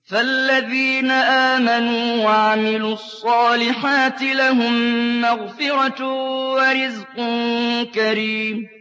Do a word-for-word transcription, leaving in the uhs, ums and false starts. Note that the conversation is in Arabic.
فالذين آمنوا وعملوا الصالحات لهم مغفرة ورزق كريم